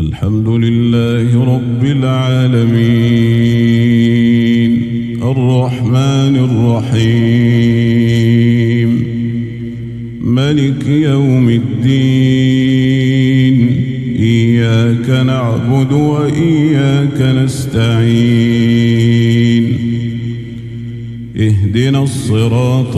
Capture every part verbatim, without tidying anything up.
الحمد لله رب العالمين الرحمن الرحيم ملك يوم الدين إياك نعبد وإياك نستعين اهدنا الصراط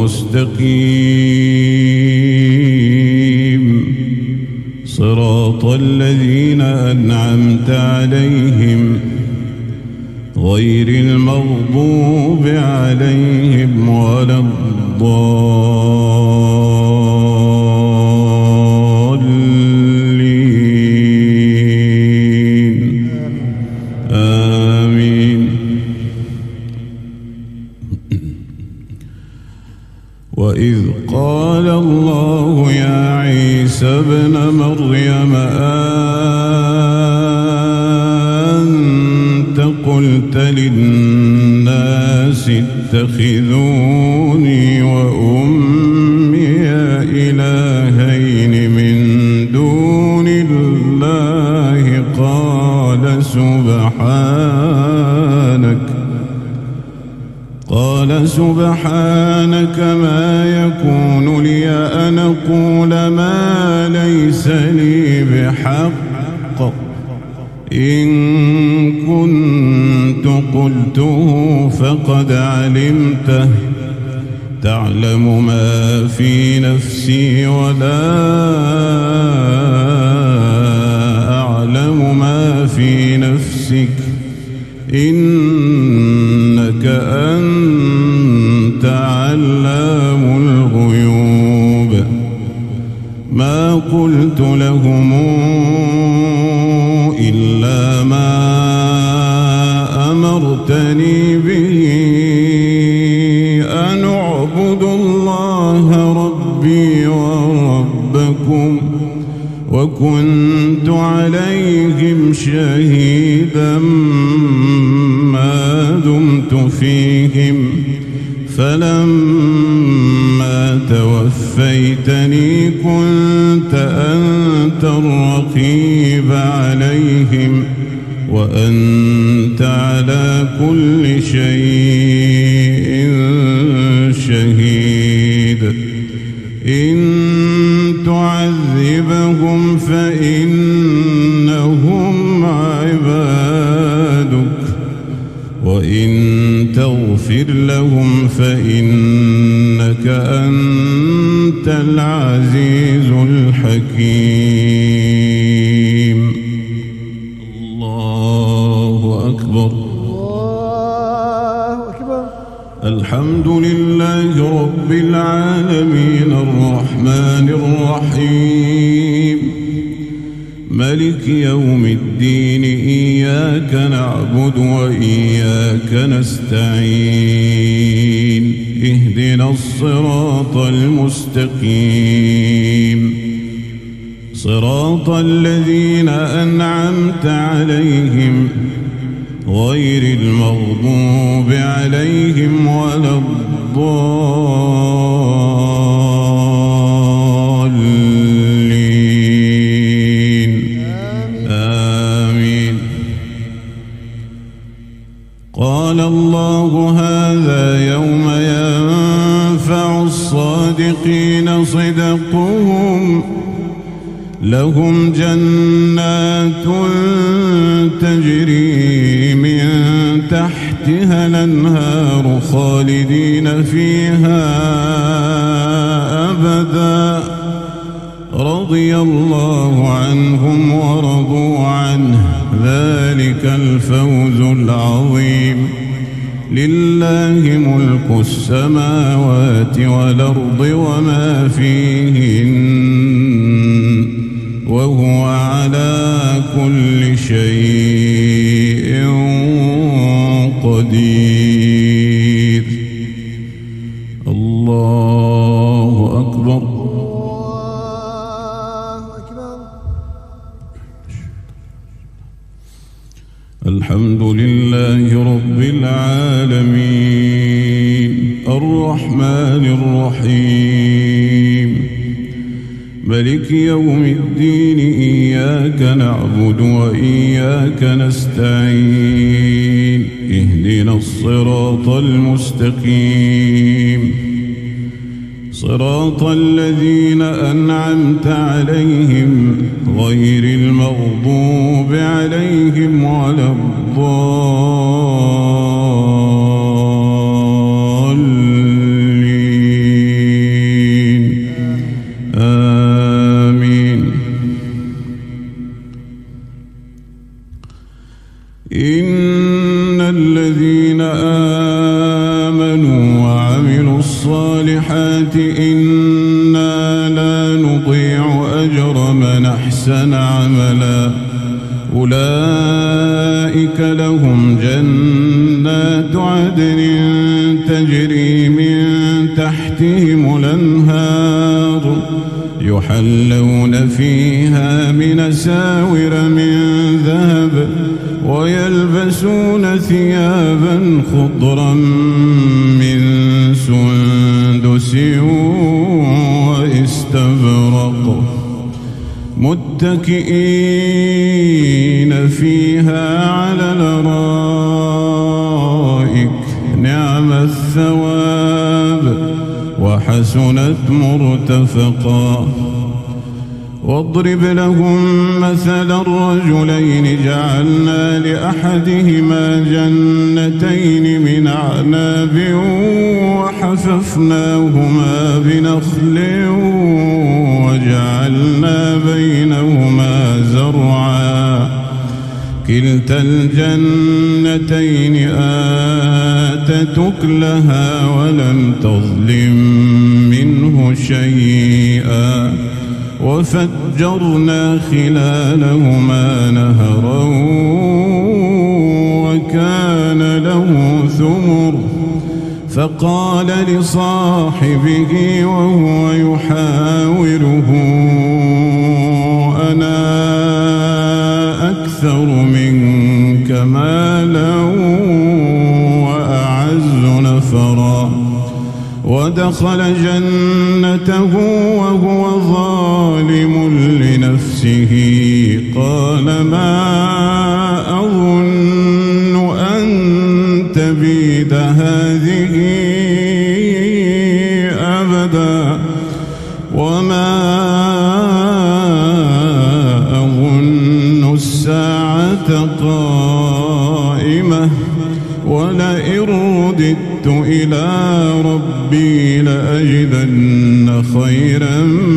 المستقيم صراط الذين أنعمت عليهم غير المغضوب عليهم ولا الضالين آمين. وإذ قال الله يا عيسى ابن مريم أنت قلت للناس اتخذوني وأمي إلهين من دون الله قال سبحانك قال سبحانك ما يكون لي أن أقول ما ليس لي بحق إن كنت قلته فقد علمته تعلم ما في نفسي ولا أعلم ما في نفسك إنك أنت علام الغيوب. ما قلت لهم إلا ما أمرتني به أن اعبدوا الله ربي وربكم وكنت عليهم شهيدا ما دمت فيهم فلما توفيتني كنت أنت الرقيب عليهم وأنت على كل شيء شهيد. إن تعذبهم فإنهم عبادك وإن تغفر لهم فإنك أنت العزيز الحكيم. الله أكبر. الله أكبر. الحمد لله رب العالمين الرحمن الرحيم ملك يوم الدين إياك نعبد وإياك نستعين اهدنا الصراط المستقيم صراط الذين أنعمت عليهم غير المغضوب عليهم ولا الضالين آمين. قال الله هذا يوم ينفع الصادقين صدقهم لهم جنات تجري من تحتها الأنهار خالدين فيها أبدا رضي الله عنهم ورضوا عنه ذلك الفوز العظيم. لله ملك السماوات والأرض وما فيهن وهو على كل شيء قدير. الله أكبر. الله أكبر. الحمد لله رب العالمين الرحمن الرحيم ملك يوم الدين إياك نعبد وإياك نستعين اهدنا الصراط المستقيم صراط الذين أنعمت عليهم غير المغضوب عليهم ولا الضالين آمين. إن الذين آمنوا وعملوا الصالحات إنا لا نضيع أجر من أحسن عملا أولئك لهم جنات عدن تجري من تحتهم الأنهار يحلون فيها من أساور من ذهب ويلبسون ثيابا خضرا من سندس واستبرق متكئين فيها على الأرائك نعم الثواب وحسنت مرتفقا. واضرب لهم مثل الرجلين جعلنا لأحدهما جنتين من أعناب وحففناهما بنخل وجعلنا بينهما زرعا كلتا الجنتين آتت أكلها ولم تظلم منه شيئا وفجرنا خلالهما نهرا وكان له ثمر فقال لصاحبه وهو يحاوره أنا أكثر منك مالا وأعز نفرا ودخل جنته وهو ظالم لنفسه قال ما أظن أن تبيد هذه أبدا وما أظن الساعة قائمة ولئن رددت إلى ربي لأجدن خيرا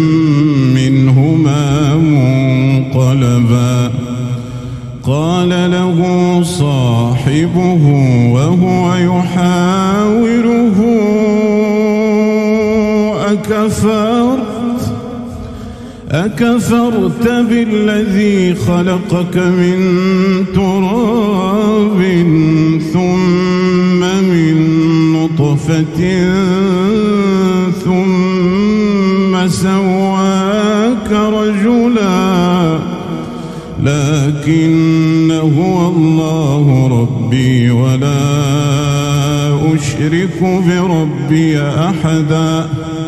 منهما منقلبا. قال له صاحبه وهو يحاوره أكفرت أكفرت بالذي خلقك من تراب ثم من نطفة ثم سواك رجلا لكن هو الله ربي ولا أشرك بربي أحدا.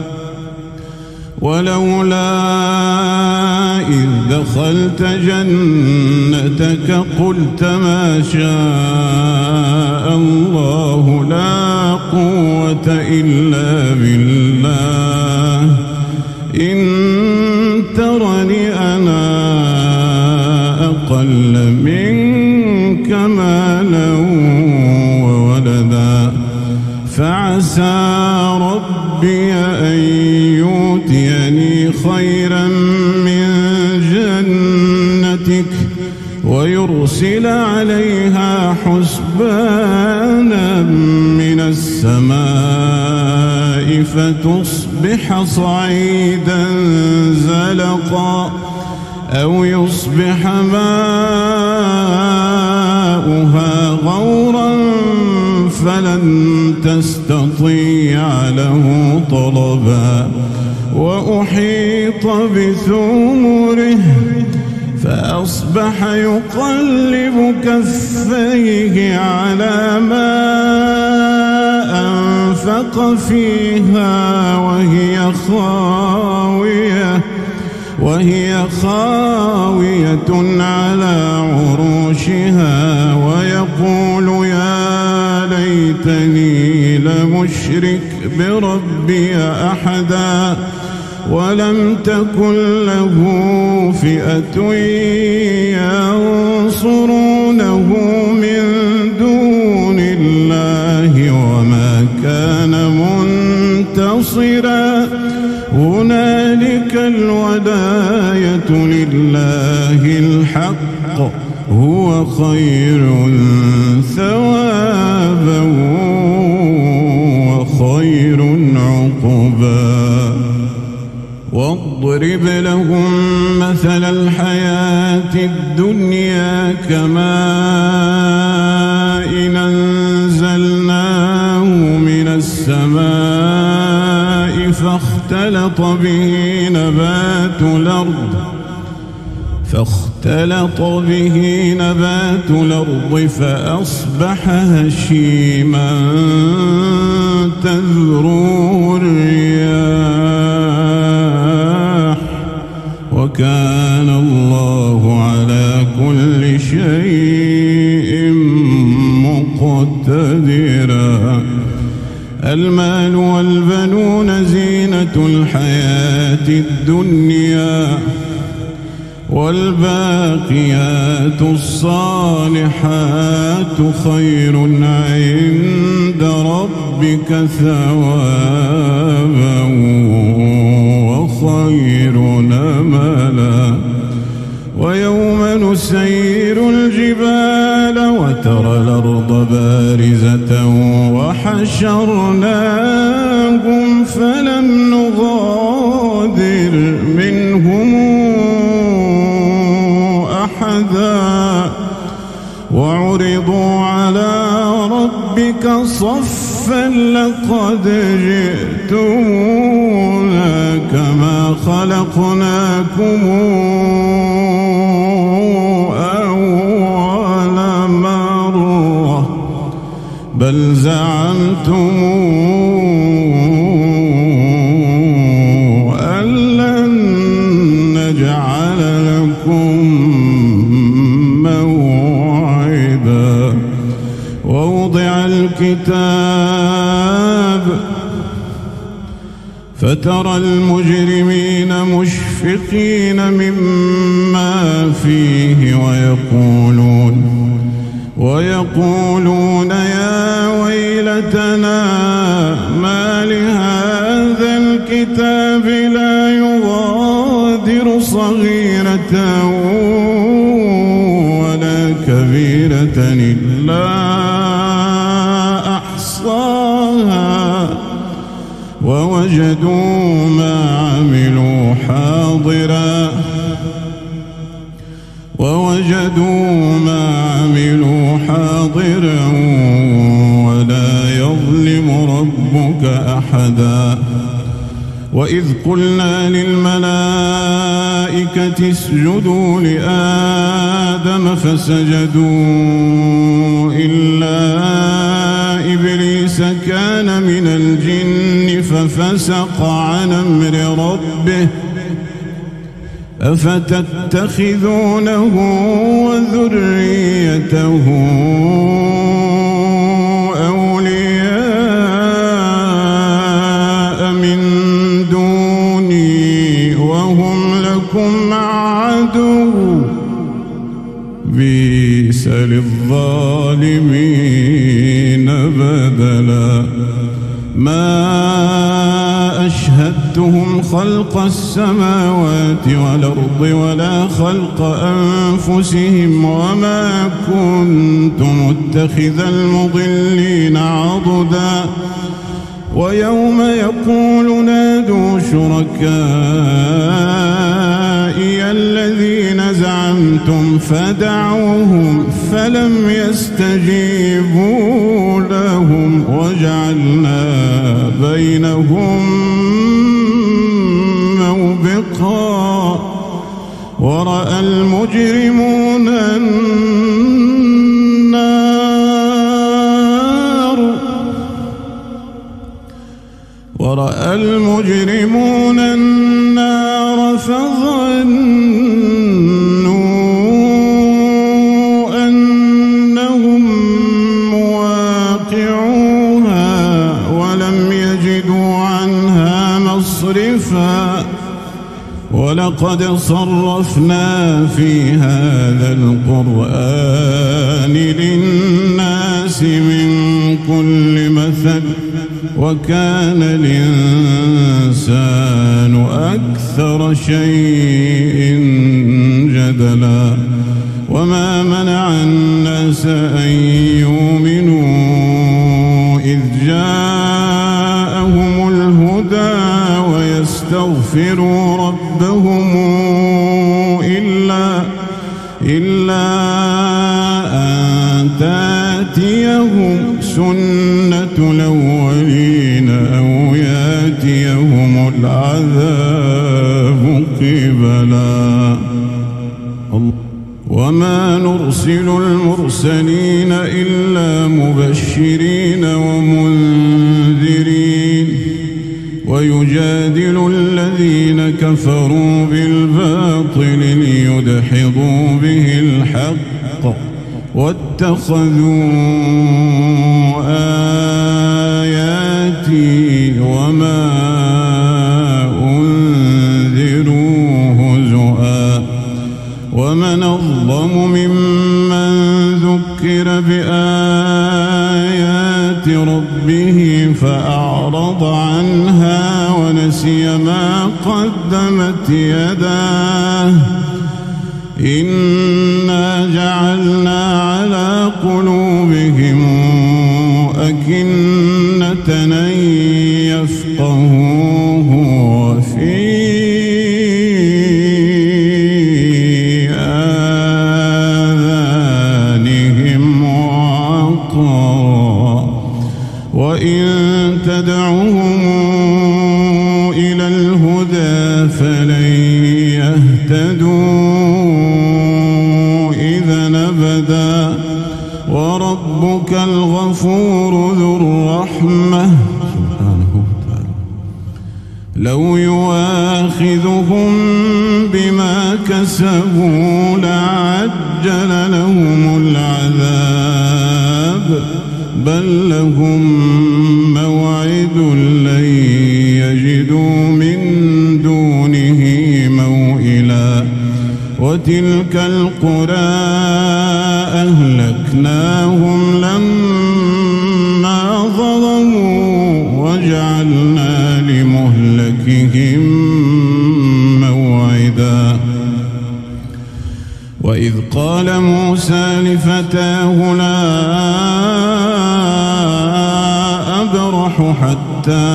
ولولا إذ دخلت جنتك قلت ما شاء الله لا قوة إلا بالله إن ترني أنا أقل منك مالا وولدا فعسى ربي أن يؤتيني خيرا من جنتك ويرسل عليها حسبانا من السماء فتصبح صعيدا زلقا أو يصبح ماؤها غورا فلن تستطيع له طلبا وأحيط بثمره فأصبح يقلب كفيه على ما أنفق فيها وهي خاوية وهي خاوية على عروشها ويقول يا ليتني لمشرك بربي أحدا ولم تكن له فئة ينصرونه من دون الله وما كان منتصرا هنالك الولاية لله الحق هو خير ثوابا وخير عقبا واضرب لهم مثل الحياة الدنيا كماء أنزلناه من السماء فاختلط به نبات الأرض فاختلط به نبات الأرض فأصبح هشيما تذروه الرياح وكان الله على كل شيء مقتدرا المال والبنون زينة الحياة الدنيا والباقيات الصالحات خير عند ربك ثوابا وخير أملا ويوم نسير الجبال وترى الأرض بارزة وحشرناهم فلم نغادر منهم أحدا وعرضوا على ربك صفا لقد جئتمونا كما خلقناكم أول مرة بل زعمتم أن لن نجعل لكم موعدا ووضع الكتاب فترى المجرمين مشفقين مما فيه ويقولون ويقولون يا ويلتنا ما لهذا الكتاب لا يغادر صغيرة ولا كبيرة إلا أحصاها ووجدوا ما عملوا حاضرا ووجدوا ما عملوا حاضرا ولا يظلم ربك أحدا وإذ قلنا للملائكة اسجدوا لآدم فسجدوا إلا إبليس كان من الجن ففسق عن أمر ربه أفتتخذونه وذريته أولياء من دوني وهم لكم عدو بئس للظالمين بدلا ما أشهدتهم خلق السماوات والأرض ولا خلق أنفسهم وما كنت متخذ المضلين عضدا ويوم يقول نادوا شركائي الذين زعمتم فدعوهم فلم يستجيبوا لهم وجعلنا بينهم موبقا ورأى المجرمون النار ورأى المجرمون النار فظنوا مسرفا ولقد صرفنا في هذا القرآن للناس من كل مثل وكان الإنسان أكثر شيء جدلا وما منع الناس أن يؤمنوا إذ جاءهم الهدى ويستغفروا ربهم إلا إلا أن تأتيهم سنة الأولين أو يأتيهم العذاب قبلا وما نرسل المرسلين إلا مبشرين ومنذرين ويجادل الذين كفروا بالباطل ليدحضوا به الحق واتخذوا آياتي وما أنذروا هزؤا ومن أظلم ممن ذكر بآيات ربه فأعرض عنها ونسي ما قدمت يداه إنا جعلنا على قلوبهم أكنة أن يفقهوه وفي آذانهم وقرا وإن تدعوهم إلى الهدى فلن يهتدوا وربك الغفور ذو الرحمة سبحانه وتعالى لو يؤاخذهم بما كسبوا لعجل لهم العذاب بل لهم موعد لن يجدوا من دونه موئلا وتلك القرى أهلكناهم لما ظلموا وجعلنا لمهلكهم موعدا وإذ قال موسى لفتاه لا أبرح حتى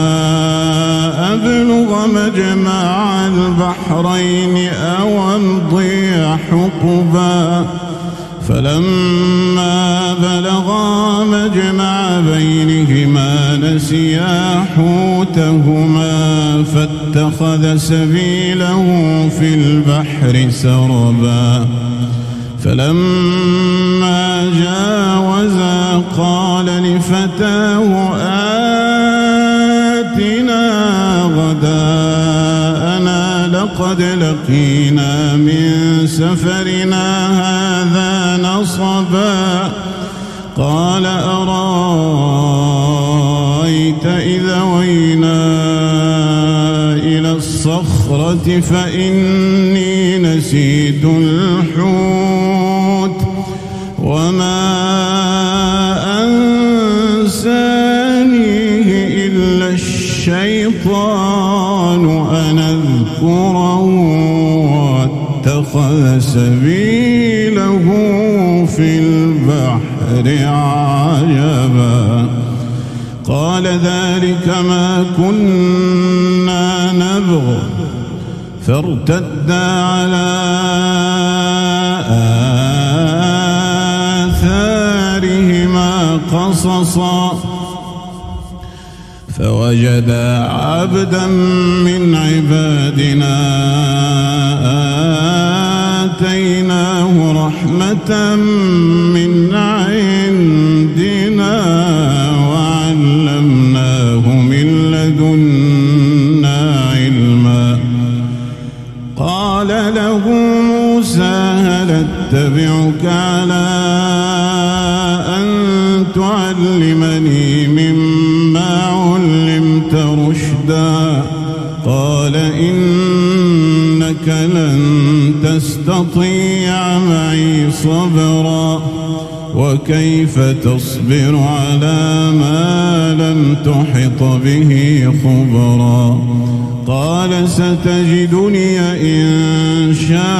أبلغ مجمع البحرين أو أمضي حقبا فلما بلغا مجمع بينهما نسيا حوتهما فاتخذ سبيله في البحر سربا فلما جاوزا قال لفتاه آتنا غداءنا لقد لقينا من سفرنا هذا نصبا قال أرأيت إذا وينا إلى الصخرة فإني نسيت الحوت وما أنسانيه إلا الشيطان أن أذكره واتخذ سبيله في البحر عجبا قال ذلك ما كنا نبغ فارتدا على آثارهما قصصا فوجدا عبدا من عبادنا آتيناه رحمة من عندنا وعلمناه من لدنا علما قال له موسى هل اتبعك على أن تعلمني مما علمت رشدا قال إنك لن تستطيع معي صبرا وكيف تصبر على ما لم تحط به خبرا قال ستجدني إن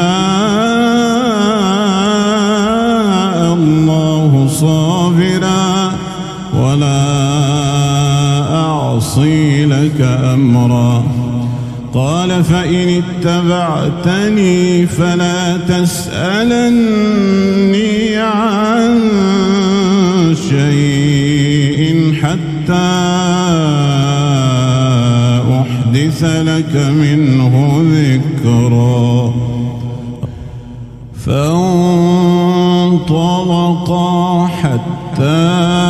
شاء الله صابرا ولا أعصي لك أمرا قال فإن اتبعتني فلا تسألني عن شيء حتى أحدث لك منه ذكرا فانطلقا حتى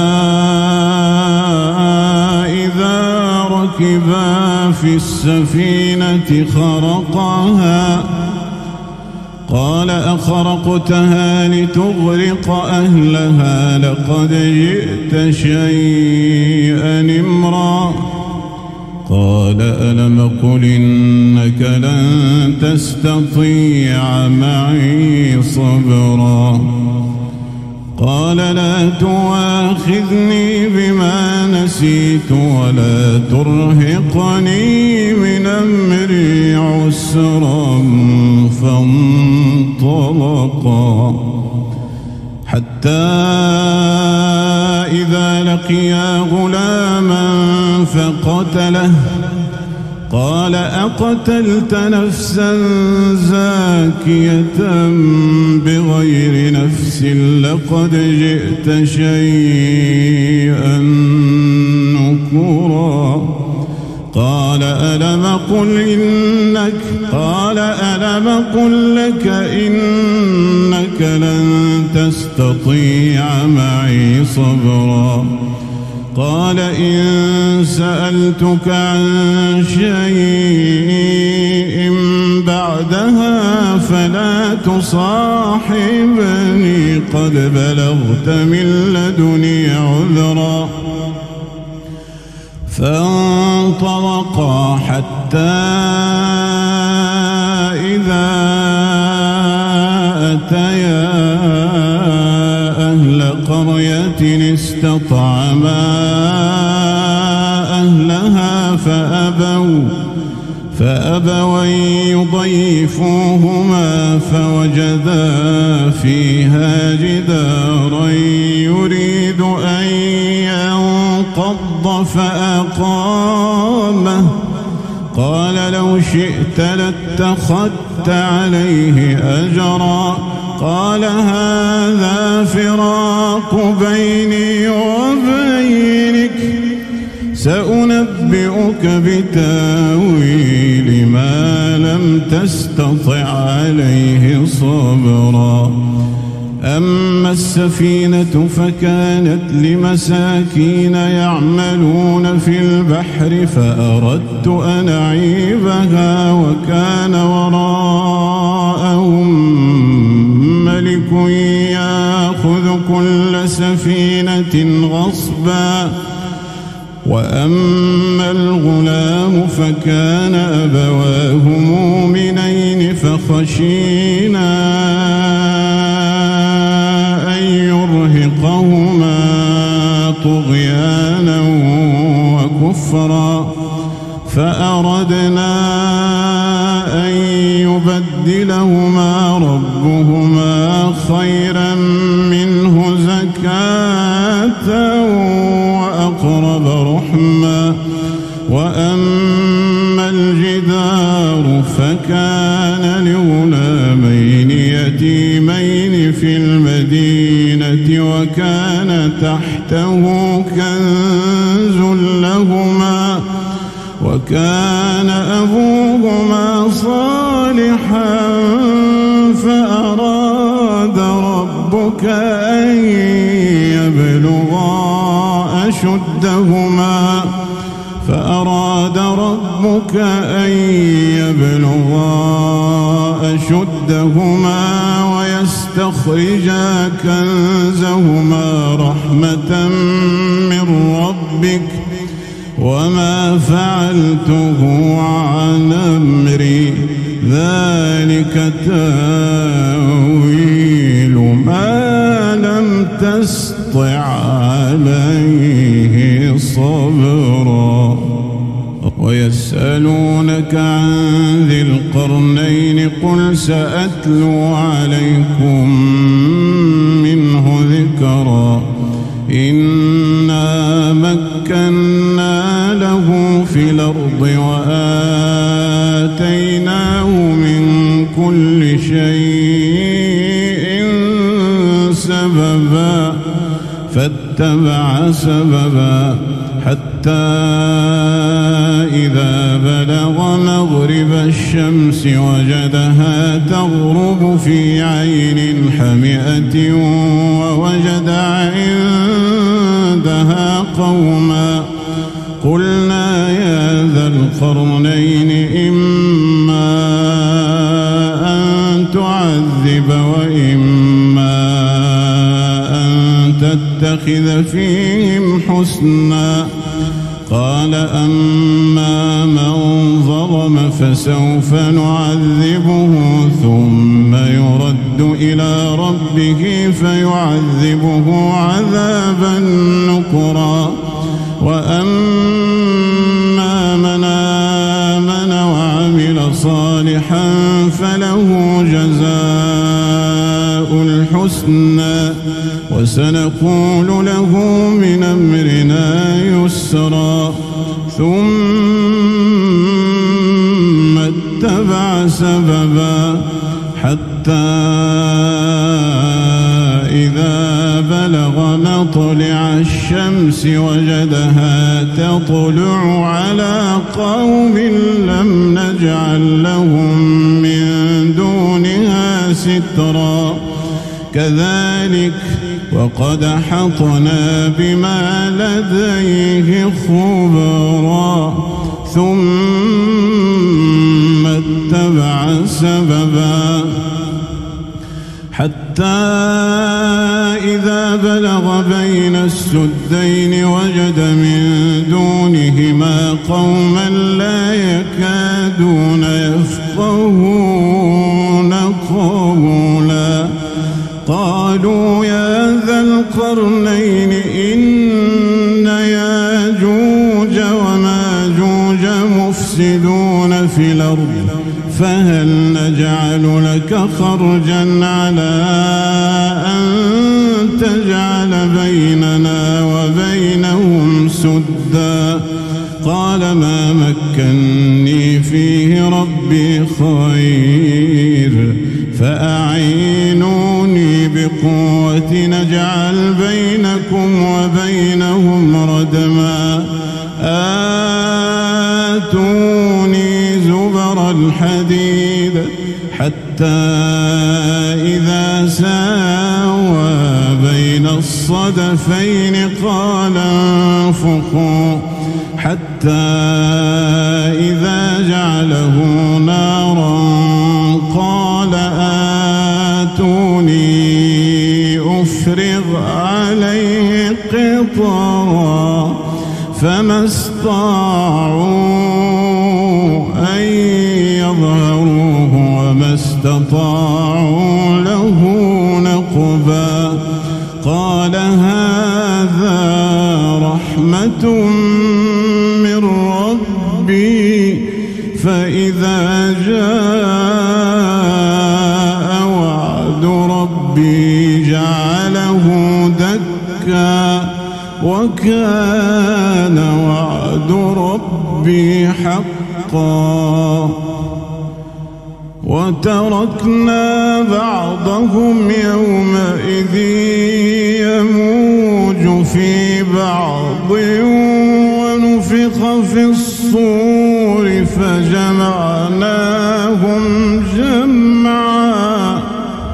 إذا ركبا في السفينة خرقها قال أخرقتها لتغرق أهلها لقد جئت شيئا إمرا قال ألم قل إنك لن تستطيع معي صبرا قال لا تؤاخذني بما نسيت ولا ترهقني من أمري عسرا فانطلقا حتى إذا لقيا غلاما فقتله قال أقتلت نفسا زاكية بغير نفس لقد جئت شيئا نكرا قال ألم قل إنك قال ألم قل لك إنك لن تستطيع معي صبرا قال إن سألتك عن شيء بعدها فلا تصاحبني قد بلغت من لدني عذرا فانطلقا حتى إذا أتيا أهل قرية استطعما أهلها فأبوا فأبوا يضيفوهما فوجدا فيها جدارا يريد أن ينقض فأقامه قال لو شئت لاتخذت عليه أجرا قال هذا فراق بيني وبينك سأنبئك بتاويل ما لم تستطع عليه صبرا أما السفينة فكانت لمساكين يعملون في البحر فأردت أن أعيبها وكان وراءهم ملك يأخذ كل سفينة غصبا وأما الغلام فكان أبواه مؤمنين فخشينا أن يرهقهما طغيانا وكفرا فأردنا أن يبدلهما ربهما خيرا منه زكاة وأقرب رحما وأما الجدار فكان لغلامين يتيمين في المدينة وكان تحته كنز لهما وكان أبوهما صالحا فأراد ربك أن يبلغا أشدهما فأراد ربك أن يبلغا أشدهما ويستخرجا كنزهما رحمة من ربك وما فعلته عن أمري ذلك تأويل ما لم تسطع عليه صبرا. ويسألونك عن ذي القرنين قل سأتلو عليكم منه ذكرا. إنا مكنا له في الأرض وآتيناه من كل شيء سببا فاتبع سببا حتى إذا بلغ مغرب الشمس وجدها تغرب في عين حمئة ووجد عندها قوما قلنا يا ذا القرنين إما أن تعذب وإما أن تتخذ فيهم حسنا. قال أما من ظلم فسوف نعذبه ثم يرد إلى ربه فيعذبه عذابا نكرا. وأما من آمن وعمل صالحا فله جزاء الحسنى وسنقول له من أمرنا يسرا. ثم اتبع سببا حتى إذا بلغ مطلع الشمس وجدها تطلع على قوم لم نجعل لهم من دونها سترا. كذلك وقد أحطنا بما لديه خبرا. ثم اتبع سببا حتى إذا بلغ بين السدين وجد من دونهما قوما لا يكادون يفقهون قولا. قالوا يا ذا القرنين إن ياجوج وماجوج مفسدون في الأرض فهل نجعل لك خرجا على أن تجعل بيننا وبينهم سدا. قال ما مكني فيه ربي خير فأعينوني بقوة نجعل بينكم وبينهم ردما. آتوني زبر الحديد حتى إذا ساوى بين الصدفين قال انفخوا حتى إذا جعله نارا قال آتوني أفرغ عليه قطرا. فما استطاعوا أن يظهروه وما استطاعوا له نقبا. قال هذا رحمة من ربي فإذا جاء وعد ربي جعله دكا وكان وعد ربي حقا. وتركنا بعضهم يومئذ يموج في بعض ونفخ في الصور فجمعناهم جمعا.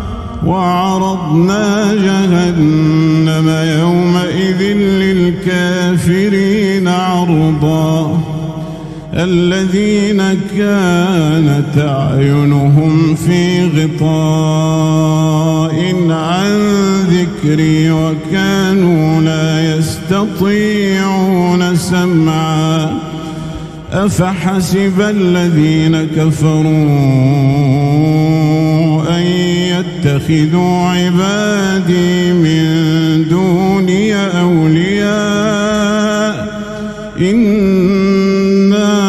وعرضنا جهنم يومئذ للكافرين عرضا. الذين كانت أعينهم في غطاء عن ذكر ذكري وكانوا لا يستطيعون سمعا أفحسب الذين كفروا أن يتخذوا عبادي من دوني أولياء إنا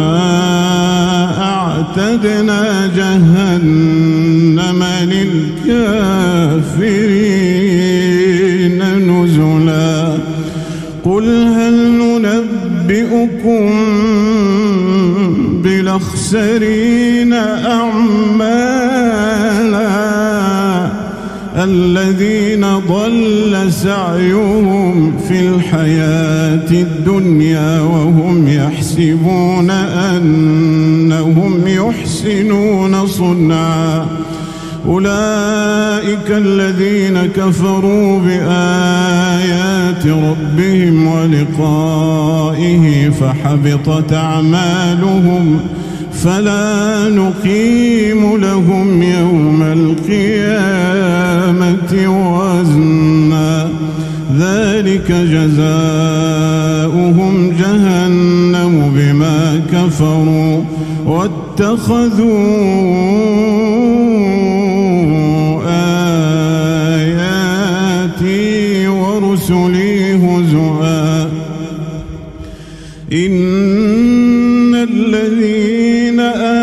أعتدنا جهنم للكافرين نزلا قل هل ننبئكم بالأخسرين أعمالا الذين ضل سعيهم في الحياة الدنيا وهم يحسبون أنهم يحسنون صنعا أولئك الذين كفروا بآيات ربهم ولقائه فحبطت أعمالهم فلا نقيم لهم يوم القيامة وزنا ذلك جزاؤهم جهنم بما كفروا واتخذوا آياتي ورسلي هزؤا إن الذين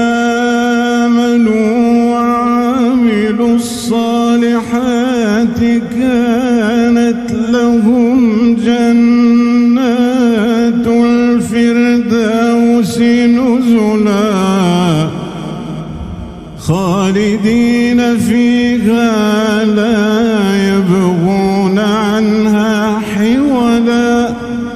آمنوا وعملوا الصالحات كانت لهم جنات الفردوس نزلا خالدين فيها لا يبغون عنها حولا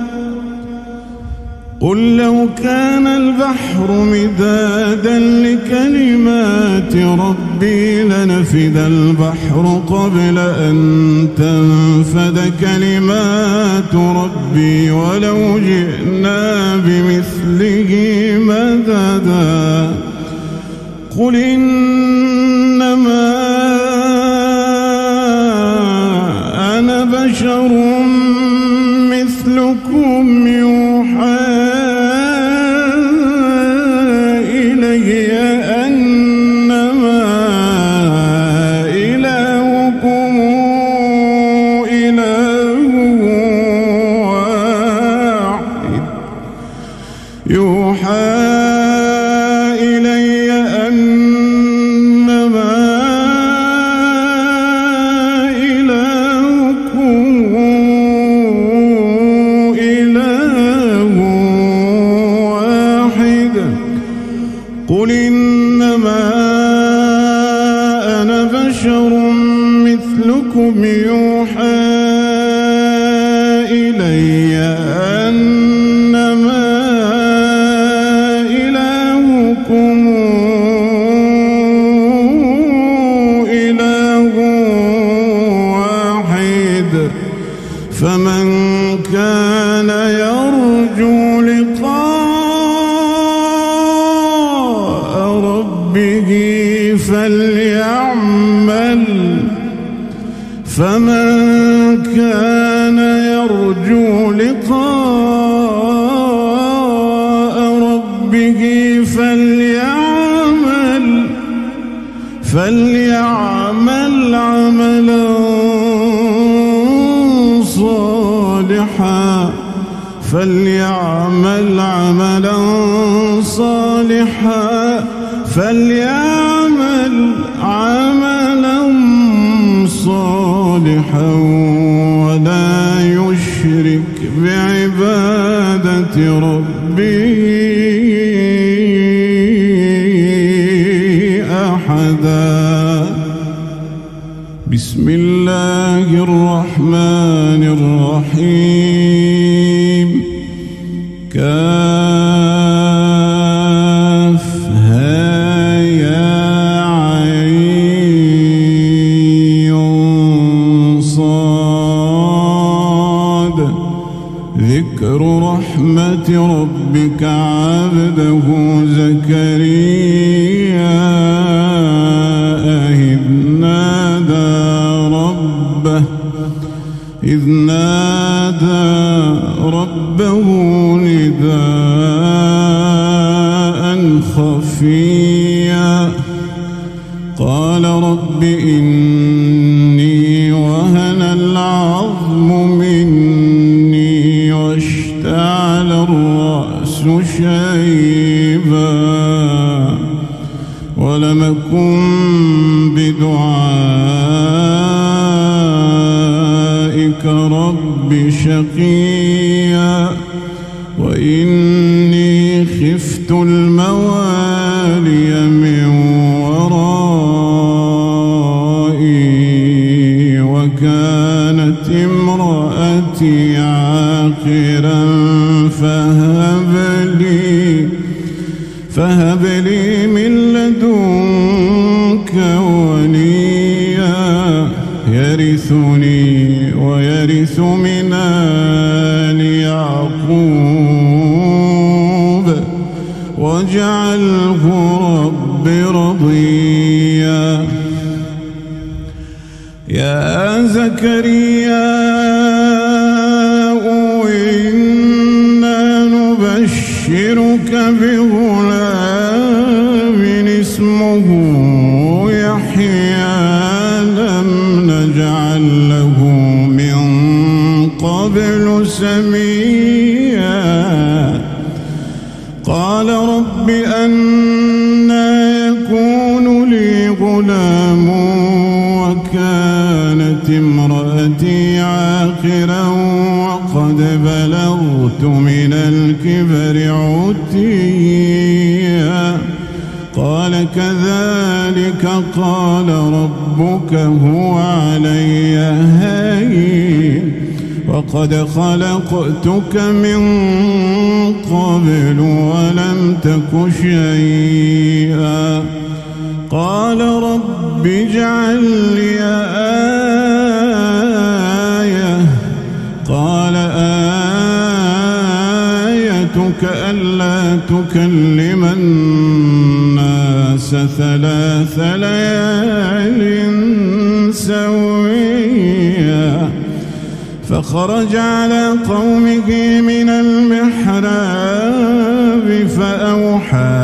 قل لو كان البحر مدادا لكلمات ربي لنفد البحر قبل أن تنفد كلمات ربي ولو جئنا بمثله مددا قل إنما أنا بشر مثلكم يوحى إلي أنما إلهكم إله واحد يوحى إلي أنما إلهكم إله واحد قل إنما أنا بشر مثلكم يوحى إلي أنما إلهكم إله واحد فمن كان يرجو لقاء ربه فليعمل فمن كان يرجو لقاء ربه فليعمل فليعمل عملا صالحا فليعمل عملا صالحا فليعمل عملا صالحا ولا يشرك بعبادة ربه أحدا بسم الله الرحمن الرحيم كافها يا عين صاد ذكر رحمة ربك عبده زكريا إذ نادى ربه إذ نادى ربه نداء خفيا قال رب إني وهن العظم مني واشتعل الرأس شيبا ولم أكن بدعائك رب شقيا وإني خفت الموالي من ورائي وكانت امرأتي عاقرا فهب لي فهب لي من لدنك وليا يرثني ويرث من آل يعقوب واجعله رب رضيا يا زكريا إنا نبشرك بغلام اسمه يحيى لم نجعل له من قبل سميا قال رب أنى يكون لي غلام وكانت امرأتي عاقرا وقد بلغت من الكبر عتيا قال كذلك قال ربك هو علي هين وقد خلقتك من قبل ولم تك شيئا قال رب اجعل لي آية قال آيتك ألا تكلم الناس ثلاث ليال سويا فخرج على قومه من المحراب فأوحى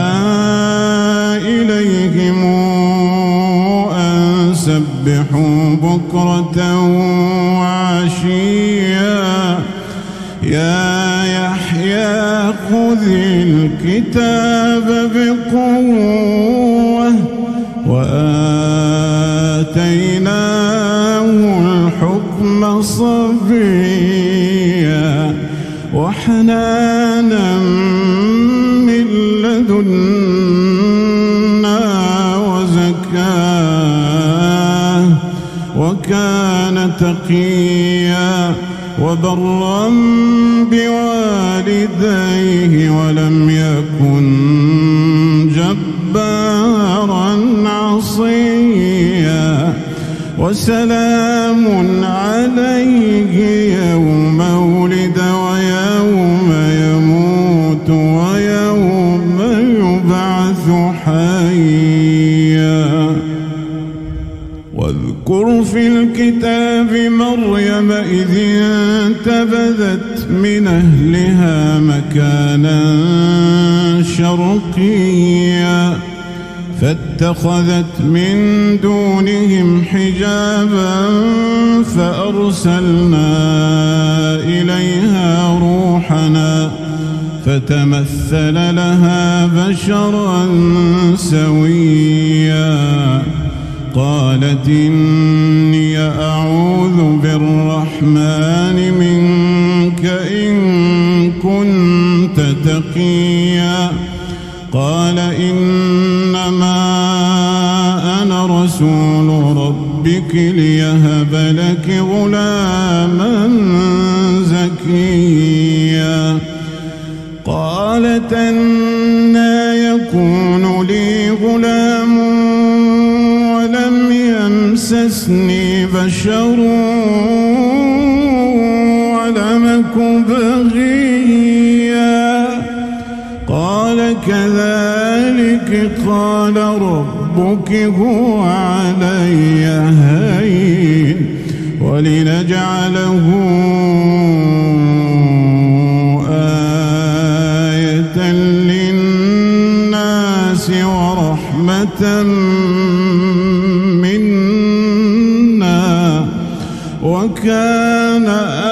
إليهم أن سبحوا بكرة وعشيا يا يحيى خذ الكتاب بقوة وآتيناه الحكم صبيا وحنانا من لدنا وزكاه وكان تقيا وبرا بوالديه ولم يكن جبارا عصيا وسلام عليه يوم ولد ويوم يموت ويوم يبعث حيا واذكر في الكتاب مريم إذ انتبذت من أهلها مكانا شرقيا فاتخذت من دونهم حجابا فأرسلنا إليها روحنا فتمثل لها بشرا سويا قالت إني أعوذ بالرحمن منك إن كنت تقيا قال إنما أنا رسول ربك ليهب لك غلاما زكيا قالت أنى يكون لي غلام ولم يمسسني بشر ولم أك بغيا قال كذلك قال ربك هو علي هين ولنجعله آية للناس ورحمة منا وكان